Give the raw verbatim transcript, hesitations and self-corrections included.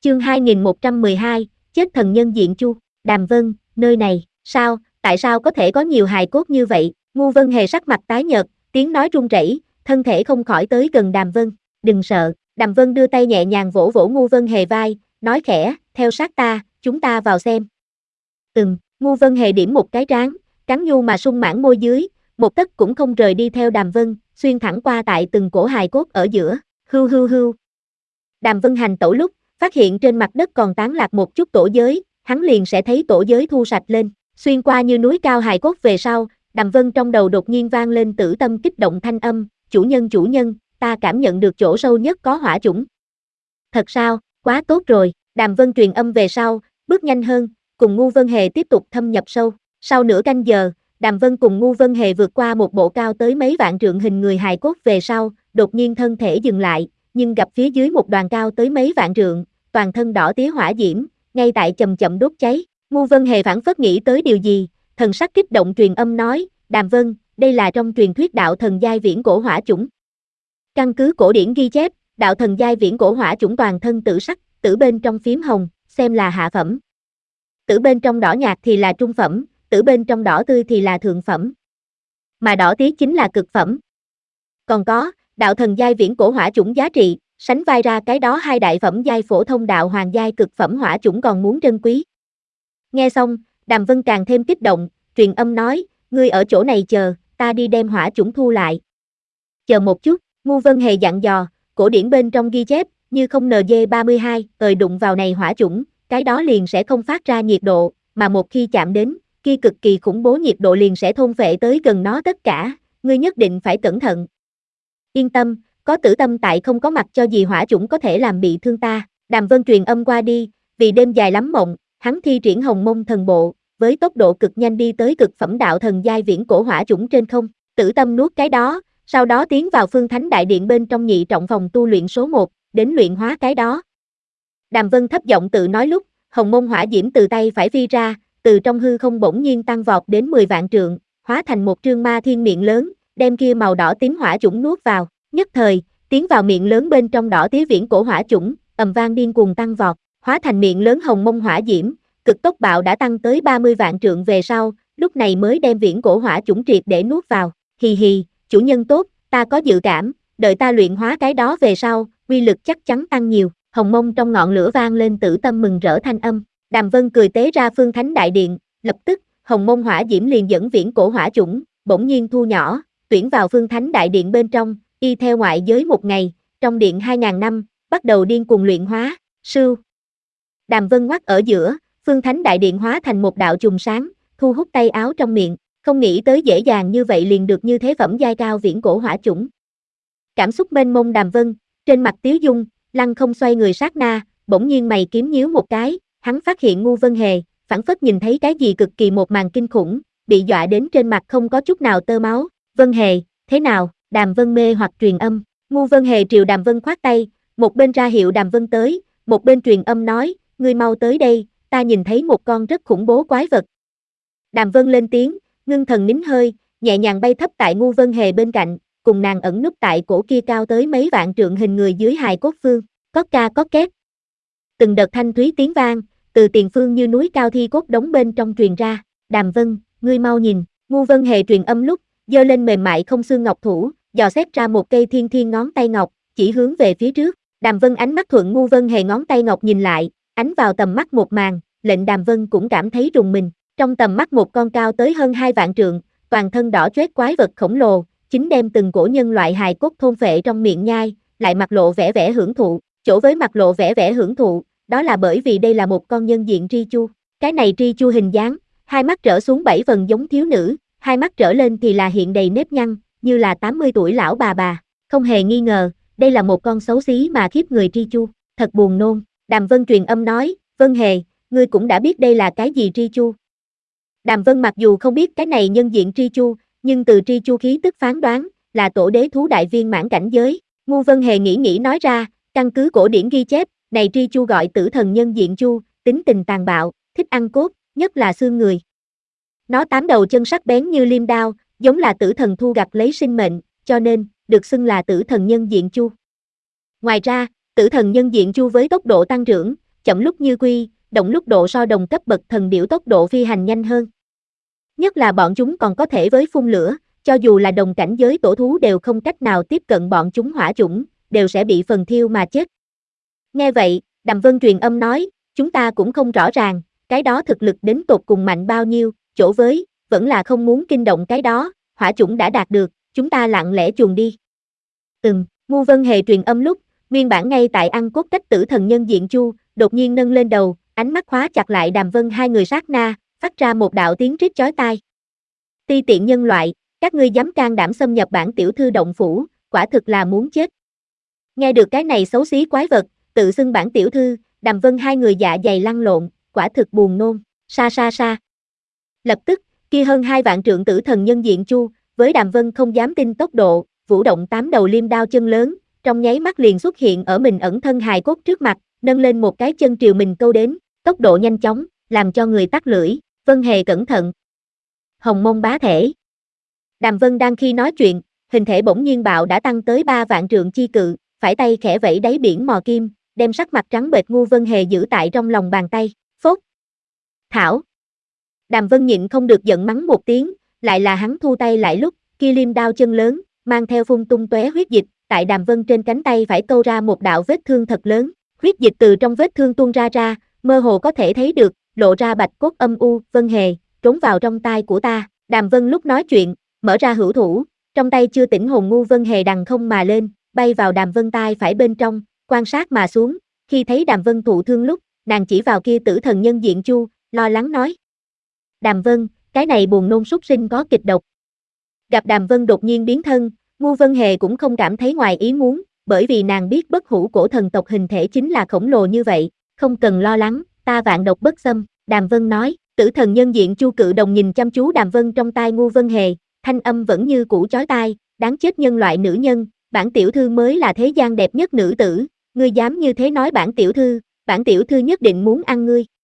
Chương hai nghìn một trăm mười hai, chết thần nhân diện Chu. Đàm Vân, nơi này, sao, tại sao có thể có nhiều hài cốt như vậy? Ngu Vân Hề sắc mặt tái nhợt, tiếng nói run rẩy, thân thể không khỏi tới gần Đàm Vân. Đừng sợ, Đàm Vân đưa tay nhẹ nhàng vỗ vỗ Ngu Vân Hề vai, nói khẽ, theo sát ta, chúng ta vào xem. Ừm, Ngu Vân Hề điểm một cái trán, cắn nhu mà sung mãn môi dưới, một tấc cũng không rời đi theo Đàm Vân, xuyên thẳng qua tại từng cổ hài cốt ở giữa. Hưu hưu hưu. Đàm Vân hành tẩu lúc, phát hiện trên mặt đất còn tán lạc một chút tổ giới, hắn liền sẽ thấy tổ giới thu sạch lên, xuyên qua như núi cao hài cốt về sau, Đàm Vân trong đầu đột nhiên vang lên tử tâm kích động thanh âm, chủ nhân chủ nhân, ta cảm nhận được chỗ sâu nhất có hỏa chủng. Thật sao, quá tốt rồi, Đàm Vân truyền âm về sau, bước nhanh hơn, cùng Ngu Vân Hề tiếp tục thâm nhập sâu, sau nửa canh giờ, Đàm Vân cùng Ngu Vân Hề vượt qua một bộ cao tới mấy vạn trượng hình người hài cốt về sau, đột nhiên thân thể dừng lại, nhưng gặp phía dưới một đoàn cao tới mấy vạn trượng, toàn thân đỏ tía hỏa diễm, ngay tại chậm chậm đốt cháy. Ngu Vân Hề phảng phất nghĩ tới điều gì, thần sắc kích động truyền âm nói, Đàm Vân, đây là trong truyền thuyết đạo thần giai viễn cổ hỏa chủng. Căn cứ cổ điển ghi chép, đạo thần giai viễn cổ hỏa chủng toàn thân tử sắc, tử bên trong phím hồng, xem là hạ phẩm. Tử bên trong đỏ nhạt thì là trung phẩm, tử bên trong đỏ tươi thì là thượng phẩm. Mà đỏ tía chính là cực phẩm. Còn có, đạo thần giai viễn cổ hỏa chủng giá trị, sánh vai ra cái đó hai đại phẩm giai phổ thông đạo hoàng giai cực phẩm hỏa chủng còn muốn trân quý. Nghe xong, Đàm Vân càng thêm kích động, truyền âm nói, ngươi ở chỗ này chờ, ta đi đem hỏa chủng thu lại. Chờ một chút, Ngu Vân Hề dặn dò, cổ điển bên trong ghi chép, như không N G ba mươi hai, ời đụng vào này hỏa chủng, cái đó liền sẽ không phát ra nhiệt độ, mà một khi chạm đến, kia cực kỳ khủng bố nhiệt độ liền sẽ thôn phệ tới gần nó tất cả, ngươi nhất định phải cẩn thận. Yên tâm, có tử tâm tại không có mặt cho gì hỏa chủng có thể làm bị thương ta. Đàm Vân truyền âm qua đi, vì đêm dài lắm mộng, hắn thi triển hồng mông thần bộ, với tốc độ cực nhanh đi tới cực phẩm đạo thần giai viễn cổ hỏa chủng trên không, tử tâm nuốt cái đó, sau đó tiến vào phương thánh đại điện bên trong nhị trọng phòng tu luyện số một, đến luyện hóa cái đó. Đàm Vân thấp giọng tự nói lúc, hồng mông hỏa diễm từ tay phải phi ra, từ trong hư không bỗng nhiên tăng vọt đến mười vạn trượng, hóa thành một trương ma thiên miệng lớn, đem kia màu đỏ tím hỏa chủng nuốt vào, nhất thời, tiến vào miệng lớn bên trong đỏ tía viễn cổ hỏa chủng, ầm vang điên cuồng tăng vọt, hóa thành miệng lớn hồng mông hỏa diễm, cực tốc bạo đã tăng tới ba mươi vạn trượng về sau, lúc này mới đem viễn cổ hỏa chủng triệt để nuốt vào. Hì hì, chủ nhân tốt, ta có dự cảm, đợi ta luyện hóa cái đó về sau, uy lực chắc chắn tăng nhiều. Hồng mông trong ngọn lửa vang lên tử tâm mừng rỡ thanh âm. Đàm Vân cười tế ra phương thánh đại điện, lập tức, hồng mông hỏa diễm liền dẫn viễn cổ hỏa chủng, bỗng nhiên thu nhỏ, tuyển vào phương thánh đại điện bên trong, y theo ngoại giới một ngày, trong điện hai ngàn năm, bắt đầu điên cuồng luyện hóa, sưu. Đàm Vân ngoắt ở giữa, phương thánh đại điện hóa thành một đạo chùm sáng, thu hút tay áo trong miệng, không nghĩ tới dễ dàng như vậy liền được như thế phẩm giai cao viễn cổ hỏa chủng. Cảm xúc mênh mông Đàm Vân, trên mặt tiếu dung, lăng không xoay người sát na, bỗng nhiên mày kiếm nhíu một cái, hắn phát hiện Ngu Vân Hề, phảng phất nhìn thấy cái gì cực kỳ một màn kinh khủng, bị dọa đến trên mặt không có chút nào tơ máu. Vân Hề, thế nào? Đàm Vân mê hoặc truyền âm. Ngu Vân Hề triều Đàm Vân khoát tay, một bên ra hiệu Đàm Vân tới, một bên truyền âm nói, ngươi mau tới đây, ta nhìn thấy một con rất khủng bố quái vật. Đàm Vân lên tiếng, ngưng thần nín hơi, nhẹ nhàng bay thấp tại Ngu Vân Hề bên cạnh, cùng nàng ẩn núp tại cổ kia cao tới mấy vạn trượng hình người dưới hài cốt phương, có ca có két. Từng đợt thanh thúy tiếng vang, từ tiền phương như núi cao thi cốt đống bên trong truyền ra. Đàm Vân, ngươi mau nhìn. Ngu Vân Hề truyền âm lúc, giơ lên mềm mại không xương ngọc thủ, dò xét ra một cây thiên thiên ngón tay ngọc, chỉ hướng về phía trước. Đàm Vân ánh mắt thuận Ngu Vân Hề ngón tay ngọc nhìn lại, ánh vào tầm mắt một màn, lệnh Đàm Vân cũng cảm thấy rùng mình. Trong tầm mắt một con cao tới hơn hai vạn trượng, toàn thân đỏ chót quái vật khổng lồ, chính đem từng cổ nhân loại hài cốt thôn phệ trong miệng nhai, lại mặt lộ vẻ vẻ hưởng thụ. Chỗ với mặt lộ vẻ vẻ hưởng thụ, đó là bởi vì đây là một con nhân diện tri chu. Cái này tri chu hình dáng, hai mắt trở xuống bảy phần giống thiếu nữ, hai mắt trở lên thì là hiện đầy nếp nhăn, như là tám mươi tuổi lão bà bà. Không hề nghi ngờ, đây là một con xấu xí mà khiếp người tri chu, thật buồn nôn. Đàm Vân truyền âm nói, Vân Hề, ngươi cũng đã biết đây là cái gì tri chu. Đàm Vân mặc dù không biết cái này nhân diện tri chu, nhưng từ tri chu khí tức phán đoán, là tổ đế thú đại viên mãn cảnh giới. Ngu Vân Hề nghĩ nghĩ nói ra, căn cứ cổ điển ghi chép, này tri chu gọi tử thần nhân diện chu, tính tình tàn bạo, thích ăn cốt, nhất là xương người. Nó tám đầu chân sắc bén như liêm đao, giống là tử thần thu gặt lấy sinh mệnh, cho nên, được xưng là tử thần nhân diện chu. Ngoài ra, tử thần nhân diện chu với tốc độ tăng trưởng, chậm lúc như quy, động lúc độ so đồng cấp bậc thần điểu tốc độ phi hành nhanh hơn. Nhất là bọn chúng còn có thể với phun lửa, cho dù là đồng cảnh giới tổ thú đều không cách nào tiếp cận bọn chúng hỏa chủng, đều sẽ bị phần thiêu mà chết. Nghe vậy, Đàm Vân truyền âm nói, chúng ta cũng không rõ ràng, cái đó thực lực đến tột cùng mạnh bao nhiêu, chỗ với, vẫn là không muốn kinh động cái đó, hỏa chủng đã đạt được, chúng ta lặng lẽ chuồn đi. Ừm, Ngu Vân Hề truyền âm lúc, nguyên bản ngay tại ăn cốt cách tử thần nhân diện Chu, đột nhiên nâng lên đầu, ánh mắt khóa chặt lại Đàm Vân hai người sát na, phát ra một đạo tiếng rít chói tai. Ti tiện nhân loại, các ngươi dám can đảm xâm nhập bản tiểu thư động phủ, quả thực là muốn chết. Nghe được cái này xấu xí quái vật, tự xưng bản tiểu thư, Đàm Vân hai người dạ dày lăn lộn, quả thực buồn nôn, sa sa sa. Lập tức, kia hơn hai vạn trượng tử thần nhân diện Chu, với Đàm Vân không dám tin tốc độ, vũ động tám đầu liêm đao chân lớn, trong nháy mắt liền xuất hiện ở mình ẩn thân hài cốt trước mặt, nâng lên một cái chân triều mình câu đến, tốc độ nhanh chóng, làm cho người tắc lưỡi. Vân Hề cẩn thận. Hồng mông bá thể. Đàm Vân đang khi nói chuyện, hình thể bỗng nhiên bạo đã tăng tới ba vạn trượng chi cự, phải tay khẽ vẫy đáy biển mò kim, đem sắc mặt trắng bệch Ngu Vân Hề giữ tại trong lòng bàn tay. Phốt. Thảo. Đàm Vân nhịn không được giận mắng một tiếng, lại là hắn thu tay lại lúc, kia liêm đao chân lớn, mang theo phun tung tóe huyết dịch, tại Đàm Vân trên cánh tay phải câu ra một đạo vết thương thật lớn, huyết dịch từ trong vết thương tuôn ra ra, mơ hồ có thể thấy được, lộ ra bạch cốt âm u. Vân Hề, trốn vào trong tai của ta. Đàm Vân lúc nói chuyện, mở ra hữu thủ, trong tay chưa tỉnh hồn Ngu Vân Hề đằng không mà lên, bay vào Đàm Vân tai phải bên trong, quan sát mà xuống, khi thấy Đàm Vân thụ thương lúc, nàng chỉ vào kia tử thần nhân diện Chu, lo lắng nói. Đàm Vân, cái này buồn nôn súc sinh có kịch độc. Gặp Đàm Vân đột nhiên biến thân, Ngu Vân Hề cũng không cảm thấy ngoài ý muốn, bởi vì nàng biết bất hủ cổ thần tộc hình thể chính là khổng lồ như vậy, không cần lo lắng, ta vạn độc bất xâm. Đàm Vân nói, tử thần nhân diện Chu cự đồng nhìn chăm chú Đàm Vân trong tai Ngu Vân Hề, thanh âm vẫn như cũ chói tai, đáng chết nhân loại nữ nhân, bản tiểu thư mới là thế gian đẹp nhất nữ tử, ngươi dám như thế nói bản tiểu thư, bản tiểu thư nhất định muốn ăn ngươi.